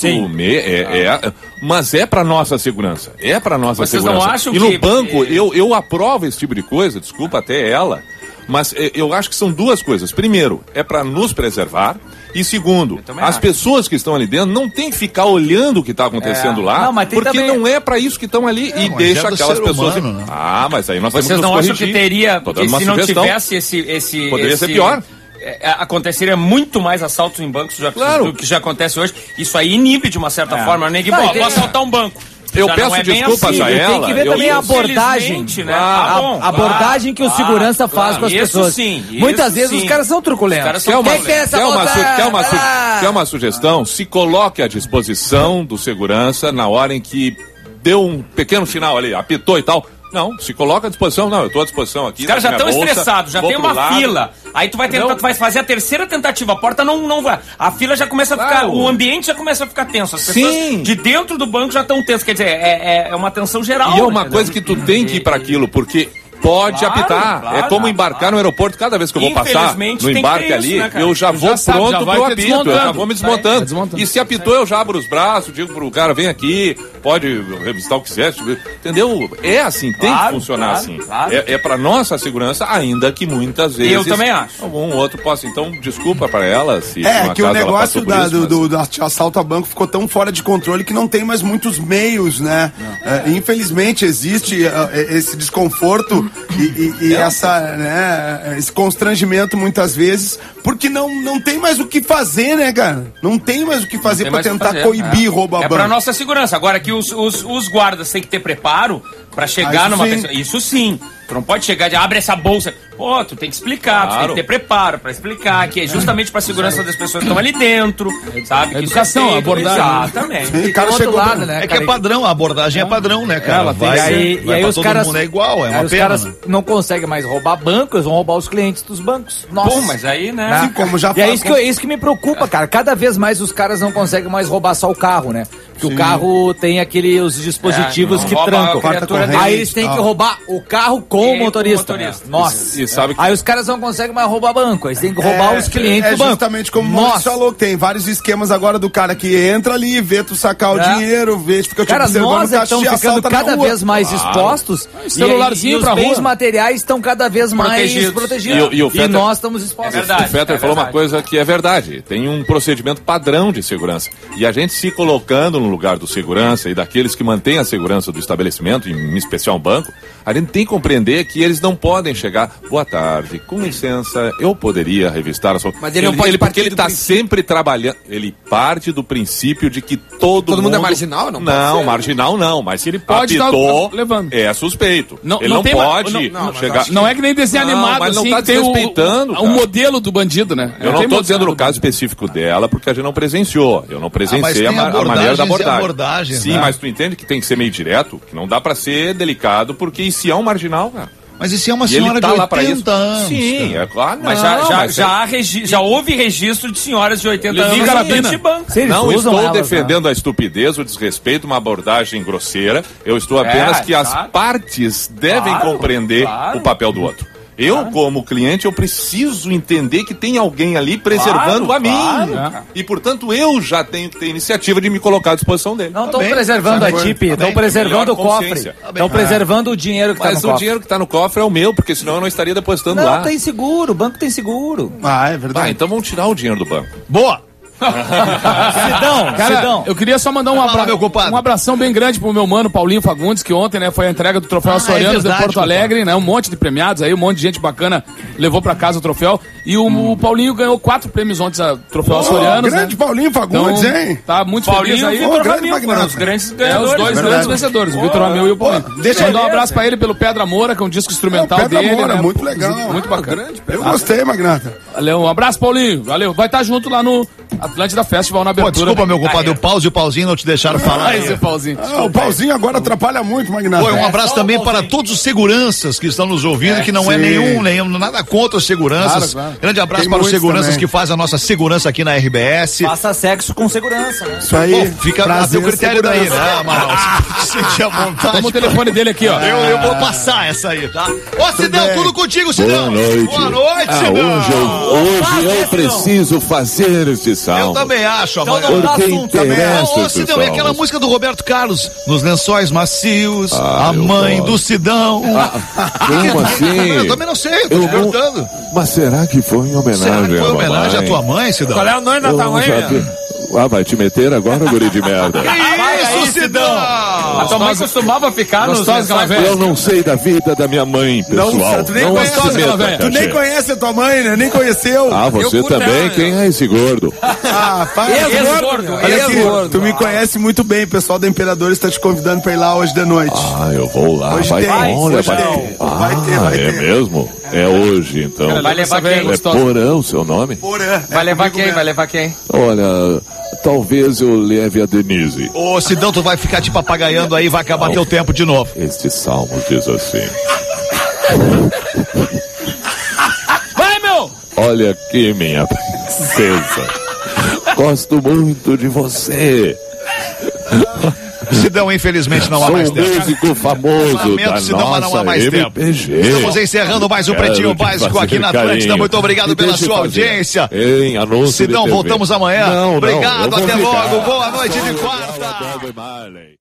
mas é pra nossa segurança. É pra nossa segurança. Não acham e no banco, eu aprovo esse tipo de coisa, desculpa até ela, mas eu acho que são duas coisas. Primeiro, é pra nos preservar. E segundo, as pessoas que estão ali dentro não tem que ficar olhando o que está acontecendo lá, porque também não é para isso que estão ali e deixa aquelas pessoas... Humano, né? Mas aí nós temos que nos corrigir. Vocês não acham que teria, porque se não tivesse esse poderia ser pior? Aconteceria muito mais assaltos em bancos do que já acontece hoje. Isso aí inibe de uma certa forma. Ninguém pode assaltar um banco. Eu peço desculpas a ela. Tem que ver também a abordagem, né? A abordagem que o segurança faz com as pessoas. Muitas vezes os caras são truculentos. Quer uma sugestão? Se coloque à disposição do segurança na hora em que deu um pequeno sinal ali, apitou e tal. Não, se coloca à disposição, eu estou à disposição aqui. Os caras já estão estressados, já tem uma fila. Aí tu vai tentar, tu vai fazer a terceira tentativa, a porta não vai. A fila já começa a ficar, o ambiente já começa a ficar tenso. As pessoas de dentro do banco já estão tensas. Quer dizer, é uma tensão geral. E é uma coisa que tu tem que ir para aquilo, porque pode apitar. É como embarcar no aeroporto. Cada vez que eu vou passar no embarque ali, né, eu já vou pronto pro apito. Eu já vou me desmontando. E se apitou, eu já abro os braços, digo pro cara, vem aqui, pode revistar o que quiser, entendeu? É assim, tem que funcionar assim. Claro. É pra nossa segurança, ainda que muitas vezes... Eu também acho. Algum outro possa. Então, desculpa pra ela se... Que o negócio do assalto a banco ficou tão fora de controle que não tem mais muitos meios, né? Infelizmente, existe esse desconforto e esse constrangimento muitas vezes, porque não tem mais o que fazer, né, cara? Não tem mais o que fazer pra tentar coibir roubo a banco. É pra nossa segurança. Agora que os guardas têm que ter preparo pra chegar numa pessoa. Isso sim. Tu não pode chegar e abre essa bolsa. Pô, tu tem que explicar, tu tem que ter preparo pra explicar, que é justamente pra segurança das pessoas que estão ali dentro, sabe? Educação, abordagem. Exatamente. E cara chegou lado, né? Que é padrão, a abordagem é padrão, né, cara? E aí os caras... Todo mundo é igual, é uma os pena. Os caras não conseguem mais roubar banco, eles vão roubar os clientes dos bancos. Nossa. Pô, mas aí, né? Assim como já e é isso que me preocupa, cara. Cada vez mais os caras não conseguem mais roubar só o carro, né? Porque o carro tem os dispositivos que trancam. Aí eles têm que roubar o carro com o motorista. Nossa. E sabe que... Aí os caras não conseguem mais roubar banco. Eles têm que roubar os clientes do banco. Justamente como o Maurício falou, que tem vários esquemas agora do cara que entra ali, vê tu sacar o dinheiro, vê, fica cara, nós estamos ficando cada vez mais expostos. Celularzinho e pra os bens rua. materiais estão cada vez mais protegidos. E nós estamos expostos. O Fetter falou uma coisa que é verdade. Tem um procedimento padrão de segurança. E a gente se colocando no lugar do segurança e daqueles que mantêm a segurança do estabelecimento, em especial um banco, a gente tem que compreender que eles não podem chegar, boa tarde, com licença, eu poderia revistar a sua... Mas ele não pode porque ele está sempre trabalhando, ele parte do princípio de que todo mundo é marginal? Não, marginal não, mas se ele apitou, é suspeito. Ele não pode chegar... Não é que nem desenho animado, mas não assim, tá que tem desrespeitando, o modelo do bandido, né? Eu não estou dizendo no caso específico dela, porque a gente não presenciou. Eu não presenciei a maneira da abordagem. Sim, mas tu entende que tem que ser meio direto, que não dá pra ser delicado, porque e se é um marginal, cara? Mas e se é uma senhora de 80 anos? Sim, cara? É claro. Mas já houve registro de senhoras de 80 anos no banco. Não estou defendendo a estupidez, o desrespeito, uma abordagem grosseira. Eu estou apenas que as partes devem compreender o papel do outro. Eu, como cliente, eu preciso entender que tem alguém ali preservando a mim. E, portanto, eu já tenho que ter iniciativa de me colocar à disposição dele. Não estão preservando a TIP, estão preservando o cofre. Estão preservando o dinheiro que está no cofre. Mas o dinheiro que está no cofre é o meu, porque senão eu não estaria depositando lá. Não, tem seguro, o banco tem seguro. É verdade. Então vamos tirar o dinheiro do banco. Boa! Cara, eu queria só mandar um abração bem grande pro meu mano Paulinho Fagundes, que ontem, né, foi a entrega do troféu Açorianos de Porto Alegre, né, um monte de premiados aí, um monte de gente bacana levou pra casa o troféu, e o Paulinho ganhou 4 prêmios ontem, troféu Açorianos, grande, né? Paulinho Fagundes, então, hein? Tá muito Paulinho feliz aí. Vitor Ramil, foram os grandes ganhadores. Os dois grandes vencedores, o Vitor Ramil e o Paulinho. Mandar um abraço pra ele pelo Pedra Moura, que é um disco instrumental dele. Pedra Moura, né? Muito legal. Muito bacana. Eu gostei, Magnata. Valeu, um abraço, Paulinho. Valeu. Vai estar junto lá no Atlântida Festival na abertura. Desculpa, meu compadre, o Pause e o Pauzinho não te deixaram falar. Esse Pauzinho. O Pauzinho agora atrapalha muito, Magnata. Um abraço também para todos os seguranças que estão nos ouvindo, que não é nenhum, nada contra os seguranças. Claro. Grande abraço para os seguranças também, que fazem a nossa segurança aqui na RBS. Faça sexo com segurança, né? Isso aí. Fica a teu critério daí, né, Amaral? Sentir a vontade. Toma o telefone dele aqui, ó. Eu vou passar essa aí, tá? Ô, Sidão, tudo contigo, Sidão. Boa noite, Sidão. Hoje eu preciso fazer esse salmo. Eu também acho, Amanda. Porque interessa. Ô, Sidão, e aquela música do Roberto Carlos, Nos Lençóis Macios, a mãe do Sidão. Como assim? Eu também não sei, eu tô te perguntando. Mas será que foi em homenagem Será que foi em homenagem à tua mãe, Sidão? Qual é o nome da tua mãe, vai te meter agora, guri de merda. Que isso, Sidão? A tua mãe costumava ficar nos Eu não sei da vida da minha mãe, pessoal. Tu nem conhece a tua mãe, né? Nem conheceu. Você também? Quem é esse gordo? Ex-gordo. Olha aqui, tu me conhece muito bem. O pessoal da Imperador está te convidando pra ir lá hoje de noite. Eu vou lá. Vai ter. É mesmo? É hoje, então. Vai levar quem? É Porã o seu nome? Porã. Vai levar quem? Olha, talvez eu leve a Denise. Ô, Sidão, tu vai ficar te papagaiando aí, vai acabar teu tempo de novo. Este salmo diz assim. Vai, meu! Olha aqui, minha princesa. Gosto muito de você. Sidão, infelizmente, não há mais tempo. Sou músico famoso da Sidão, não há mais tempo. Estamos encerrando mais um Pretinho Básico aqui na Atlântida. Muito obrigado pela sua audiência. Sidão, voltamos amanhã. Obrigado, até logo. Boa noite de quarta.